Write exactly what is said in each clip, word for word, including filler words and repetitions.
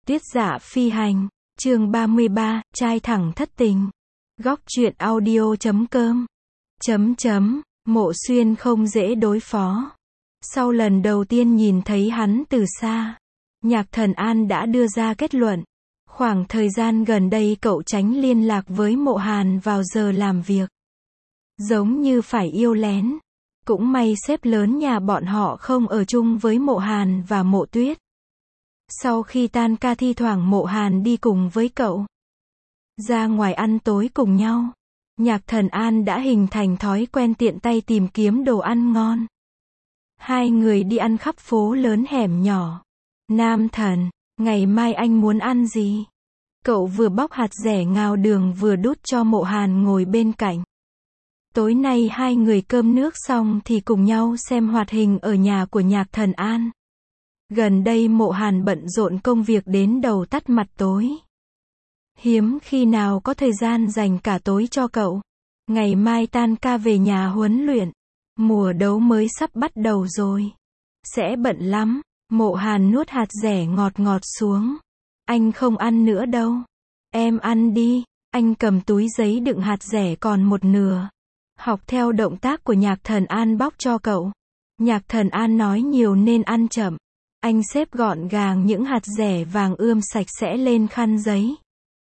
Tuyết Dạ Phi Hành, chương ba mươi ba, trai thẳng thất tình. Góc truyện audio chấm com. Chấm chấm, Mộ Xuyên không dễ đối phó. Sau lần đầu tiên nhìn thấy hắn từ xa, Nhạc Thần An đã đưa ra kết luận. Khoảng thời gian gần đây cậu tránh liên lạc với Mộ Hàn vào giờ làm việc. Giống như phải yêu lén. Cũng may sếp lớn nhà bọn họ không ở chung với Mộ Hàn và Mộ Tuyết. Sau khi tan ca thi thoảng Mộ Hàn đi cùng với cậu. Ra ngoài ăn tối cùng nhau. Nhạc Thần An đã hình thành thói quen tiện tay tìm kiếm đồ ăn ngon. Hai người đi ăn khắp phố lớn hẻm nhỏ. Nam Thần, ngày mai anh muốn ăn gì? Cậu vừa bóc hạt dẻ ngào đường vừa đút cho Mộ Hàn ngồi bên cạnh. Tối nay hai người cơm nước xong thì cùng nhau xem hoạt hình ở nhà của Nhạc Thần An. Gần đây Mộ Hàn bận rộn công việc đến đầu tắt mặt tối. Hiếm khi nào có thời gian dành cả tối cho cậu. Ngày mai tan ca về nhà huấn luyện. Mùa đấu mới sắp bắt đầu rồi. Sẽ bận lắm. Mộ Hàn nuốt hạt dẻ ngọt ngọt xuống. Anh không ăn nữa đâu. Em ăn đi. Anh cầm túi giấy đựng hạt dẻ còn một nửa. Học theo động tác của Nhạc Thần An bóc cho cậu. Nhạc Thần An nói nhiều nên ăn chậm. Anh xếp gọn gàng những hạt dẻ vàng ươm sạch sẽ lên khăn giấy.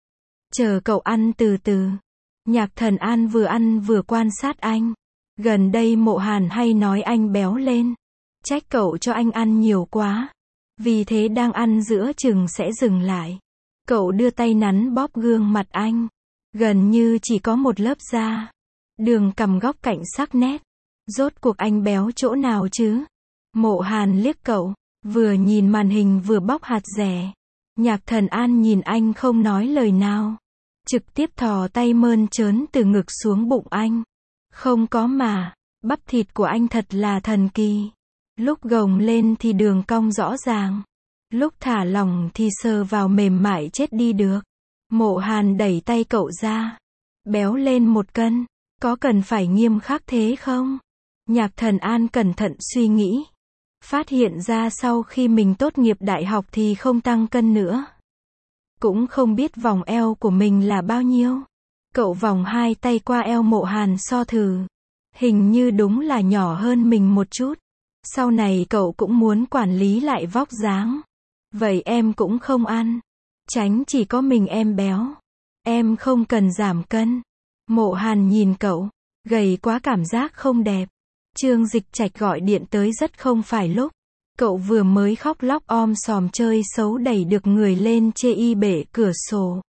Chờ cậu ăn từ từ. Nhạc Thần An vừa ăn vừa quan sát anh. Gần đây Mộ Hàn hay nói anh béo lên. Trách cậu cho anh ăn nhiều quá. Vì thế đang ăn giữa chừng sẽ dừng lại. Cậu đưa tay nắn bóp gương mặt anh. Gần như chỉ có một lớp da. Đường cằm góc cạnh sắc nét. Rốt cuộc anh béo chỗ nào chứ? Mộ Hàn liếc cậu. Vừa nhìn màn hình vừa bóc hạt dẻ. Nhạc Thần An nhìn anh không nói lời nào. Trực tiếp thò tay mơn trớn từ ngực xuống bụng anh. Không có mà. Bắp thịt của anh thật là thần kỳ. Lúc gồng lên thì đường cong rõ ràng. Lúc thả lỏng thì sờ vào mềm mại chết đi được. Mộ Hàn đẩy tay cậu ra. Béo lên một cân. Có cần phải nghiêm khắc thế không? Nhạc Thần An cẩn thận suy nghĩ. Phát hiện ra sau khi mình tốt nghiệp đại học thì không tăng cân nữa. Cũng không biết vòng eo của mình là bao nhiêu. Cậu vòng hai tay qua eo Mộ Hàn so thử. Hình như đúng là nhỏ hơn mình một chút. Sau này cậu cũng muốn quản lý lại vóc dáng. Vậy em cũng không ăn. Tránh chỉ có mình em béo. Em không cần giảm cân. Mộ Hàn nhìn cậu. Gầy quá cảm giác không đẹp. Trương Dịch Trạch gọi điện tới rất không phải lúc. Cậu vừa mới khóc lóc om sòm chơi xấu đẩy được người lên chê y bể cửa sổ.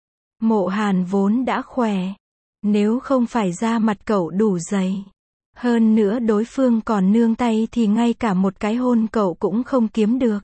Mộ Hàn vốn đã khỏe. Nếu không phải da mặt cậu đủ dày. Hơn nữa đối phương còn nương tay thì ngay cả một cái hôn cậu cũng không kiếm được.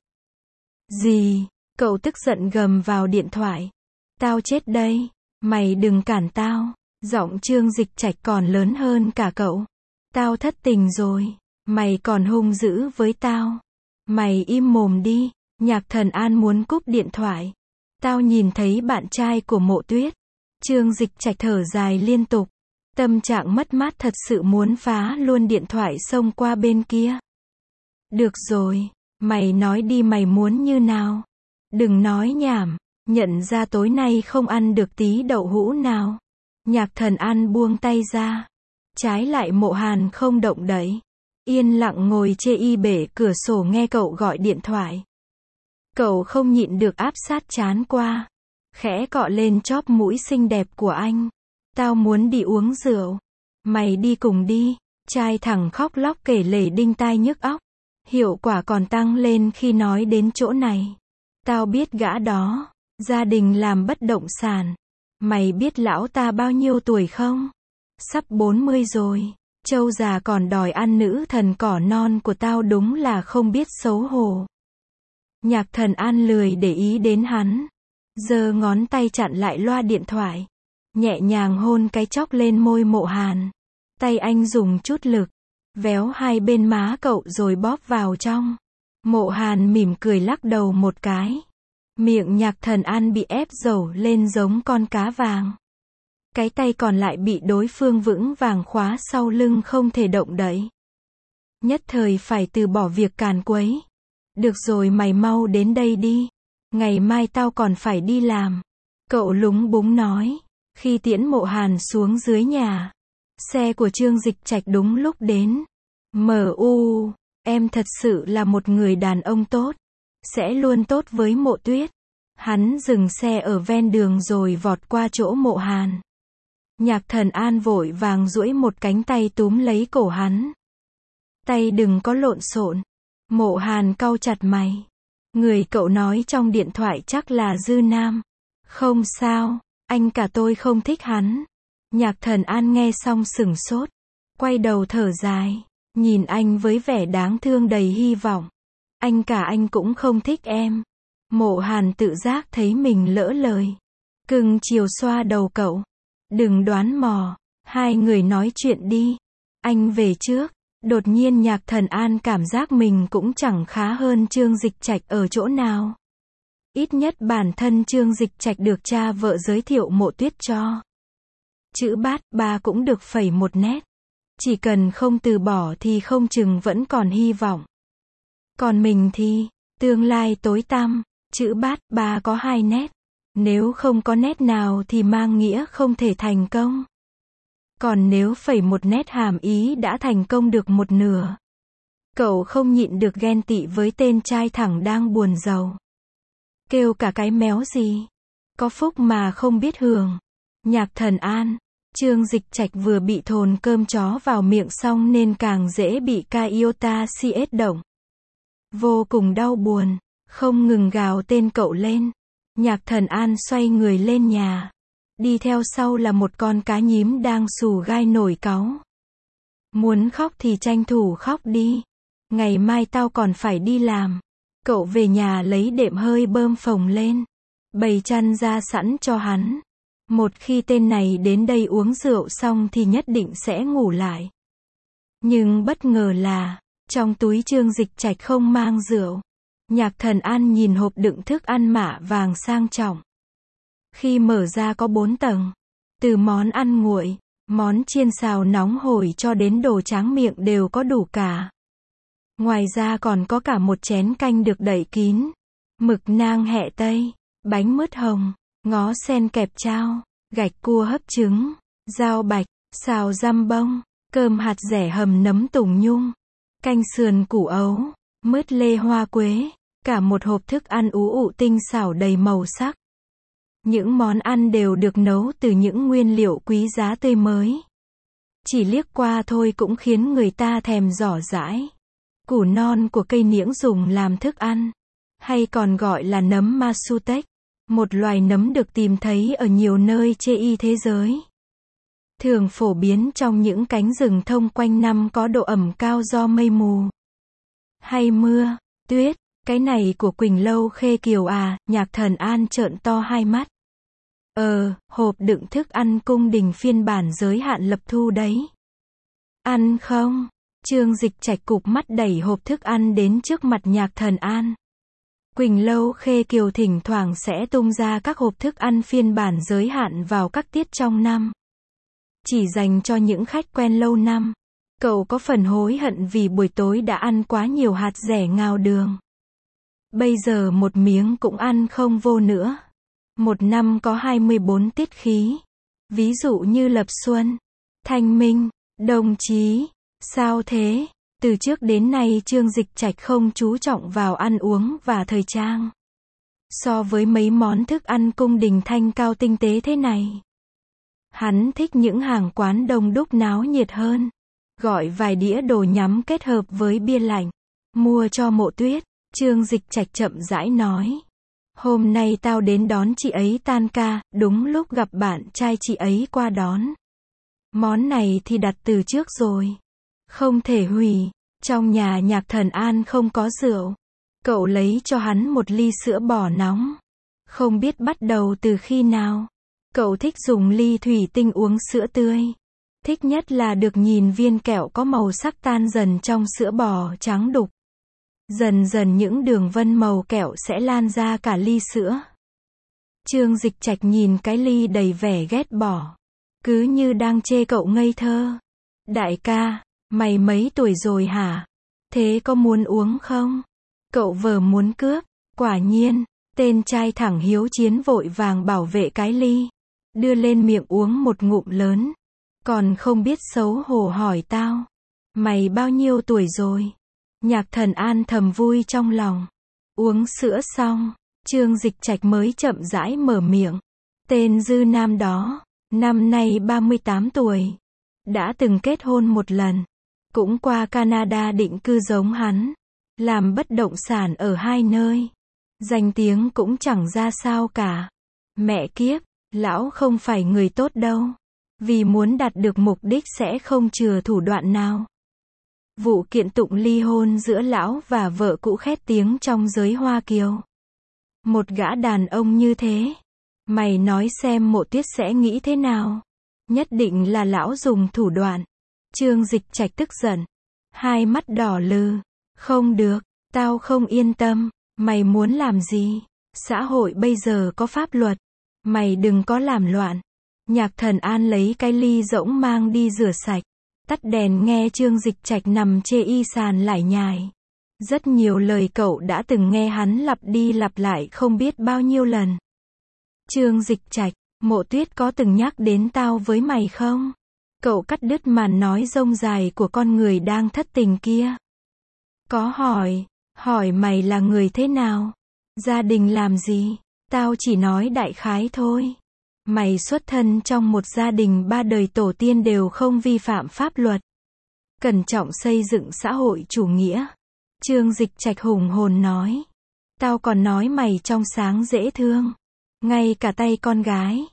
Gì? Cậu tức giận gầm vào điện thoại. Tao chết đây. Mày đừng cản tao. Giọng Trương Dịch Trạch còn lớn hơn cả cậu. Tao thất tình rồi. Mày còn hung dữ với tao. Mày im mồm đi. Nhạc Thần An muốn cúp điện thoại. Tao nhìn thấy bạn trai của Mộ Tuyết. Trương Dịch Trạch thở dài liên tục. Tâm trạng mất mát thật sự muốn phá luôn điện thoại xông qua bên kia. Được rồi. Mày nói đi mày muốn như nào. Đừng nói nhảm. Nhận ra tối nay không ăn được tí đậu hũ nào. Nhạc Thần An buông tay ra. Trái lại Mộ Hàn không động đậy. Yên lặng ngồi chê y bể cửa sổ nghe cậu gọi điện thoại. Cậu không nhịn được áp sát trán qua. Khẽ cọ lên chóp mũi xinh đẹp của anh. Tao muốn đi uống rượu. Mày đi cùng đi. Trai thẳng khóc lóc kể lể đinh tai nhức óc. Hiệu quả còn tăng lên khi nói đến chỗ này. Tao biết gã đó. Gia đình làm bất động sản. Mày biết lão ta bao nhiêu tuổi không? Sắp bốn mươi rồi. Châu già còn đòi ăn nữ thần cỏ non của tao đúng là không biết xấu hổ. Nhạc Thần An lười để ý đến hắn. Giơ ngón tay chặn lại loa điện thoại. Nhẹ nhàng hôn cái chóc lên môi Mộ Hàn. Tay anh dùng chút lực. Véo hai bên má cậu rồi bóp vào trong. Mộ Hàn mỉm cười lắc đầu một cái. Miệng Nhạc Thần An bị ép dầu lên giống con cá vàng. Cái tay còn lại bị đối phương vững vàng khóa sau lưng không thể động đậy. Nhất thời phải từ bỏ việc càn quấy. Được rồi mày mau đến đây đi. Ngày mai tao còn phải đi làm. Cậu lúng búng nói. Khi tiễn Mộ Hàn xuống dưới nhà, xe của Trương Dịch Trạch đúng lúc đến. Mờ u, em thật sự là một người đàn ông tốt. Sẽ luôn tốt với Mộ Tuyết. Hắn dừng xe ở ven đường rồi vọt qua chỗ Mộ Hàn. Nhạc Thần An vội vàng duỗi một cánh tay túm lấy cổ hắn. Tay đừng có lộn xộn. Mộ Hàn cau chặt mày. Người cậu nói trong điện thoại chắc là Dư Nam. Không sao, anh cả tôi không thích hắn. Nhạc Thần An nghe xong sửng sốt. Quay đầu thở dài. Nhìn anh với vẻ đáng thương đầy hy vọng. Anh cả anh cũng không thích em. Mộ Hàn tự giác thấy mình lỡ lời. Cưng chiều xoa đầu cậu. Đừng đoán mò. Hai người nói chuyện đi. Anh về trước. Đột nhiên Nhạc Thần An cảm giác mình cũng chẳng khá hơn Trương Dịch Trạch ở chỗ nào. Ít nhất bản thân Trương Dịch Trạch được cha vợ giới thiệu Mộ Tuyết cho. Chữ bát ba cũng được phẩy một nét. Chỉ cần không từ bỏ thì không chừng vẫn còn hy vọng. Còn mình thì, tương lai tối tăm, chữ bát ba có hai nét. Nếu không có nét nào thì mang nghĩa không thể thành công. Còn nếu phẩy một nét hàm ý đã thành công được một nửa. Cậu không nhịn được ghen tị với tên trai thẳng đang buồn giàu. Kêu cả cái méo gì. Có phúc mà không biết hưởng. Nhạc Thần An, Trương Dịch Trạch vừa bị thồn cơm chó vào miệng xong nên càng dễ bị Iota xê ét động. Vô cùng đau buồn, không ngừng gào tên cậu lên. Nhạc Thần An xoay người lên nhà. Đi theo sau là một con cá nhím đang xù gai nổi cáu. Muốn khóc thì tranh thủ khóc đi. Ngày mai tao còn phải đi làm. Cậu về nhà lấy đệm hơi bơm phồng lên. Bày chăn ra sẵn cho hắn. Một khi tên này đến đây uống rượu xong thì nhất định sẽ ngủ lại. Nhưng bất ngờ là, trong túi Trương Dịch Trạch không mang rượu. Nhạc Thần An nhìn hộp đựng thức ăn mạ vàng sang trọng. Khi mở ra có bốn tầng. Từ món ăn nguội, món chiên xào nóng hổi cho đến đồ tráng miệng đều có đủ cả. Ngoài ra còn có cả một chén canh được đậy kín. Mực nang hẹ tây, bánh mứt hồng, ngó sen kẹp chao, gạch cua hấp trứng, rau bạch, xào răm bông, cơm hạt dẻ hầm nấm tùng nhung, canh sườn củ ấu, mứt lê hoa quế, cả một hộp thức ăn ú ụ tinh xảo đầy màu sắc. Những món ăn đều được nấu từ những nguyên liệu quý giá tươi mới. Chỉ liếc qua thôi cũng khiến người ta thèm giỏ dãi. Củ non của cây niễng dùng làm thức ăn, hay còn gọi là nấm Masutech, một loài nấm được tìm thấy ở nhiều nơi trên thế giới. Thường phổ biến trong những cánh rừng thông quanh năm có độ ẩm cao do mây mù hay mưa, tuyết. Cái này của Quỳnh Lâu Khê Kiều à? Nhạc Thần An trợn to hai mắt. Ờ, hộp đựng thức ăn cung đình phiên bản giới hạn lập thu đấy. Ăn không? Trương Dịch Trạch cụp mắt đẩy hộp thức ăn đến trước mặt Nhạc Thần An. Quỳnh Lâu Khê Kiều thỉnh thoảng sẽ tung ra các hộp thức ăn phiên bản giới hạn vào các tiết trong năm. Chỉ dành cho những khách quen lâu năm. Cậu có phần hối hận vì buổi tối đã ăn quá nhiều hạt dẻ ngao đường. Bây giờ một miếng cũng ăn không vô nữa. Một năm có hai mươi bốn tiết khí. Ví dụ như lập xuân, thanh minh, đồng chí. Sao thế? Từ trước đến nay Trương Dịch Trạch không chú trọng vào ăn uống và thời trang. So với mấy món thức ăn cung đình thanh cao tinh tế thế này, hắn thích những hàng quán đông đúc náo nhiệt hơn. Gọi vài đĩa đồ nhắm kết hợp với bia lạnh. Mua cho Mộ Tuyết. Trương Dịch Trạch chậm rãi nói. Hôm nay tao đến đón chị ấy tan ca, đúng lúc gặp bạn trai chị ấy qua đón. Món này thì đặt từ trước rồi. Không thể hủy. Trong nhà Nhạc Thần An không có rượu. Cậu lấy cho hắn một ly sữa bò nóng. Không biết bắt đầu từ khi nào. Cậu thích dùng ly thủy tinh uống sữa tươi. Thích nhất là được nhìn viên kẹo có màu sắc tan dần trong sữa bò trắng đục. Dần dần những đường vân màu kẹo sẽ lan ra cả ly sữa. Trương Dịch Trạch nhìn cái ly đầy vẻ ghét bỏ. Cứ như đang chê cậu ngây thơ. Đại ca, mày mấy tuổi rồi hả? Thế có muốn uống không? Cậu vờ muốn cướp. Quả nhiên, Tên trai thẳng hiếu chiến vội vàng bảo vệ cái ly, đưa lên miệng uống một ngụm lớn, còn không biết xấu hổ hỏi tao, mày bao nhiêu tuổi rồi? Nhạc Thần An thầm vui trong lòng. Uống sữa xong, Trương Dịch Trạch mới chậm rãi mở miệng. Tên Dư Nam đó, năm nay ba mươi tám tuổi, đã từng kết hôn một lần, cũng qua Canada định cư giống hắn, làm bất động sản ở hai nơi. Danh tiếng cũng chẳng ra sao cả. Mẹ kiếp, lão không phải người tốt đâu. Vì muốn đạt được mục đích sẽ không chừa thủ đoạn nào. Vụ kiện tụng ly hôn giữa lão và vợ cũ khét tiếng trong giới Hoa Kiều. Một gã đàn ông như thế, mày nói xem Mộ Tuyết sẽ nghĩ thế nào? Nhất định là lão dùng thủ đoạn. Trương Dịch Trạch tức giận, hai mắt đỏ lừ. Không được, tao không yên tâm. Mày muốn làm gì? Xã hội bây giờ có pháp luật. Mày đừng có làm loạn. Nhạc Thần An lấy cái ly rỗng mang đi rửa sạch. Tắt đèn nghe Trương Dịch Trạch nằm chê y sàn lải nhải. Rất nhiều lời cậu đã từng nghe hắn lặp đi lặp lại không biết bao nhiêu lần. Trương Dịch Trạch, Mộ Tuyết có từng nhắc đến tao với mày không? Cậu cắt đứt màn nói rông dài của con người đang thất tình kia. Có hỏi, hỏi mày là người thế nào? Gia đình làm gì? Tao chỉ nói đại khái thôi. Mày xuất thân trong một gia đình ba đời tổ tiên đều không vi phạm pháp luật. Cẩn trọng xây dựng xã hội chủ nghĩa. Trương Dịch Trạch hùng hồn nói. Tao còn nói mày trong sáng dễ thương. Ngay cả tay con gái.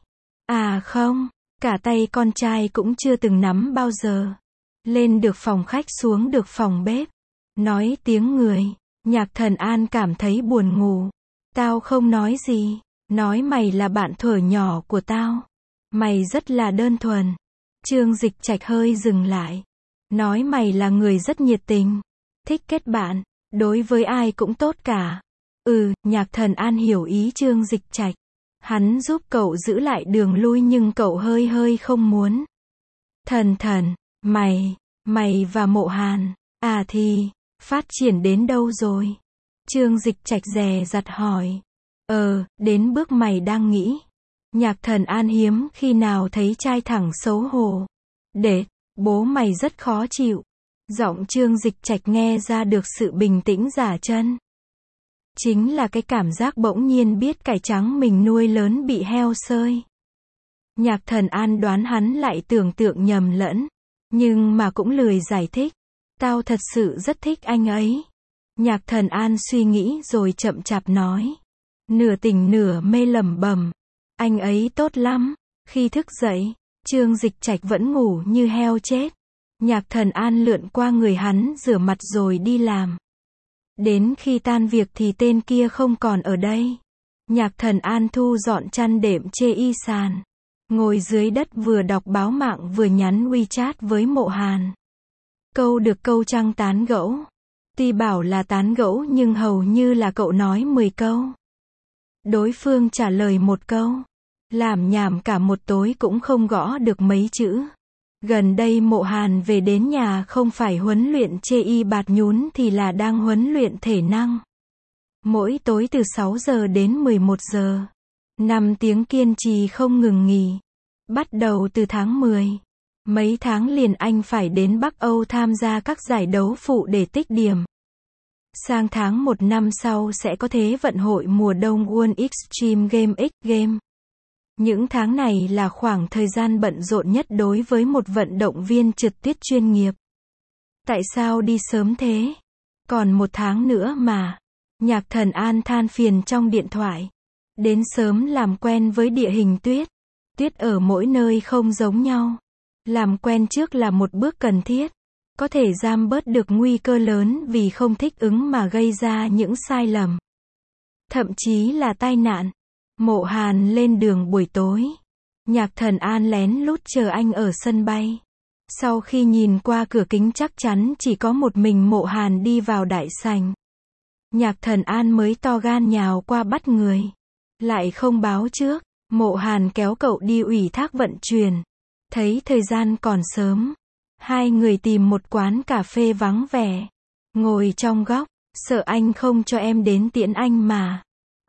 À không, cả tay con trai cũng chưa từng nắm bao giờ. Lên được phòng khách xuống được phòng bếp. Nói tiếng người. Nhạc Thần An cảm thấy buồn ngủ. Tao không nói gì. Nói mày là bạn thuở nhỏ của tao. Mày rất là đơn thuần. Trương Dịch Trạch hơi dừng lại. Nói mày là người rất nhiệt tình. Thích kết bạn. Đối với ai cũng tốt cả. Ừ, Nhạc Thần An hiểu ý Trương Dịch Trạch. Hắn giúp cậu giữ lại đường lui nhưng cậu hơi hơi không muốn. Thần thần, mày, mày và Mộ Hàn, à thì, phát triển đến đâu rồi? Trương Dịch Trạch dè dặt hỏi. Ờ, đến bước mày đang nghĩ. Nhạc Thần An hiếm khi nào thấy trai thẳng xấu hổ. Để, bố mày rất khó chịu. Giọng Trương Dịch Trạch nghe ra được sự bình tĩnh giả chân. Chính là cái cảm giác bỗng nhiên biết cải trắng mình nuôi lớn bị heo sơi. Nhạc Thần An đoán hắn lại tưởng tượng nhầm lẫn. Nhưng mà cũng lười giải thích. Tao thật sự rất thích anh ấy. Nhạc Thần An suy nghĩ rồi chậm chạp nói. Nửa tỉnh nửa mê lẩm bẩm. Anh ấy tốt lắm. Khi thức dậy, Trương Dịch Trạch vẫn ngủ như heo chết. Nhạc Thần An lượn qua người hắn rửa mặt rồi đi làm. Đến khi tan việc thì tên kia không còn ở đây. Nhạc Thần An thu dọn chăn đệm chê y sàn. Ngồi dưới đất vừa đọc báo mạng vừa nhắn WeChat với Mộ Hàn. Câu được câu trăng tán gẫu. Tuy bảo là tán gẫu nhưng hầu như là cậu nói mười câu. Đối phương trả lời một câu. Làm nhảm cả một tối cũng không gõ được mấy chữ. Gần đây Mộ Hàn về đến nhà không phải huấn luyện chê y bạt nhún thì là đang huấn luyện thể năng. Mỗi tối từ sáu giờ đến mười một giờ. năm tiếng kiên trì không ngừng nghỉ. Bắt đầu từ tháng mười. Mấy tháng liền anh phải đến Bắc Âu tham gia các giải đấu phụ để tích điểm. Sang tháng một năm sau sẽ có Thế vận hội mùa đông World Extreme Game X Game. Những tháng này là khoảng thời gian bận rộn nhất đối với một vận động viên trượt tuyết chuyên nghiệp. Tại sao đi sớm thế? Còn một tháng nữa mà. Nhạc Thần An than phiền trong điện thoại. Đến sớm làm quen với địa hình tuyết. Tuyết ở mỗi nơi không giống nhau. Làm quen trước là một bước cần thiết. Có thể giảm bớt được nguy cơ lớn vì không thích ứng mà gây ra những sai lầm. Thậm chí là tai nạn. Mộ Hàn lên đường buổi tối. Nhạc Thần An lén lút chờ anh ở sân bay. Sau khi nhìn qua cửa kính chắc chắn chỉ có một mình Mộ Hàn đi vào đại sảnh. Nhạc Thần An mới to gan nhào qua bắt người. Lại không báo trước. Mộ Hàn kéo cậu đi ủy thác vận chuyển. Thấy thời gian còn sớm. Hai người tìm một quán cà phê vắng vẻ. Ngồi trong góc. Sợ anh không cho em đến tiễn anh mà.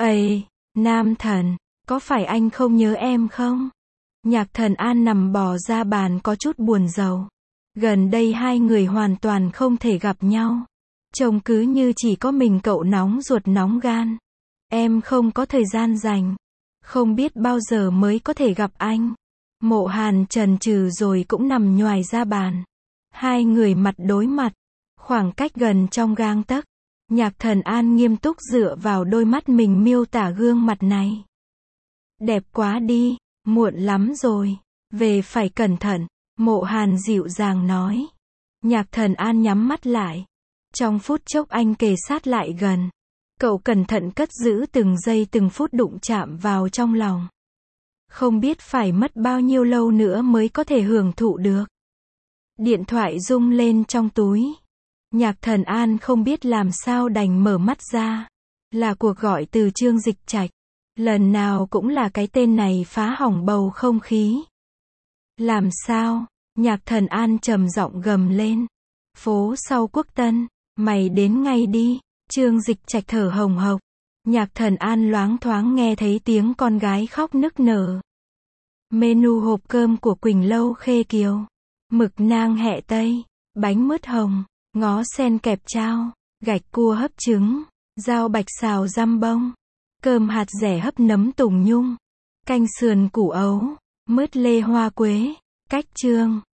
Ây, Nam Thần, có phải anh không nhớ em không? Nhạc Thần An nằm bò ra bàn có chút buồn rầu. Gần đây hai người hoàn toàn không thể gặp nhau. Trông cứ như chỉ có mình cậu nóng ruột nóng gan. Em không có thời gian dành. Không biết bao giờ mới có thể gặp anh. Mộ Hàn chần chừ rồi cũng nằm nhoài ra bàn. Hai người mặt đối mặt. Khoảng cách gần trong gang tấc. Nhạc Thần An nghiêm túc dựa vào đôi mắt mình miêu tả gương mặt này. Đẹp quá đi, muộn lắm rồi. Về phải cẩn thận. Mộ Hàn dịu dàng nói. Nhạc Thần An nhắm mắt lại. Trong phút chốc anh kề sát lại gần. Cậu cẩn thận cất giữ từng giây từng phút đụng chạm vào trong lòng. Không biết phải mất bao nhiêu lâu nữa mới có thể hưởng thụ được. Điện thoại rung lên trong túi. Nhạc Thần An không biết làm sao đành mở mắt ra. Là cuộc gọi từ Trương Dịch Trạch. Lần nào cũng là cái tên này phá hỏng bầu không khí. Làm sao? Nhạc Thần An trầm giọng gầm lên. Phố sau Quốc Tân, mày đến ngay đi. Trương Dịch Trạch thở hồng hộc. Nhạc Thần An loáng thoáng nghe thấy tiếng con gái khóc nức nở. Menu hộp cơm của Quỳnh Lâu Khê Kiều. Mực nang hẹ tây, bánh mướt hồng, ngó sen kẹp chao, gạch cua hấp trứng, rau bạch xào răm bông, cơm hạt dẻ hấp nấm tùng nhung, canh sườn củ ấu, mứt lê hoa quế, cách trương.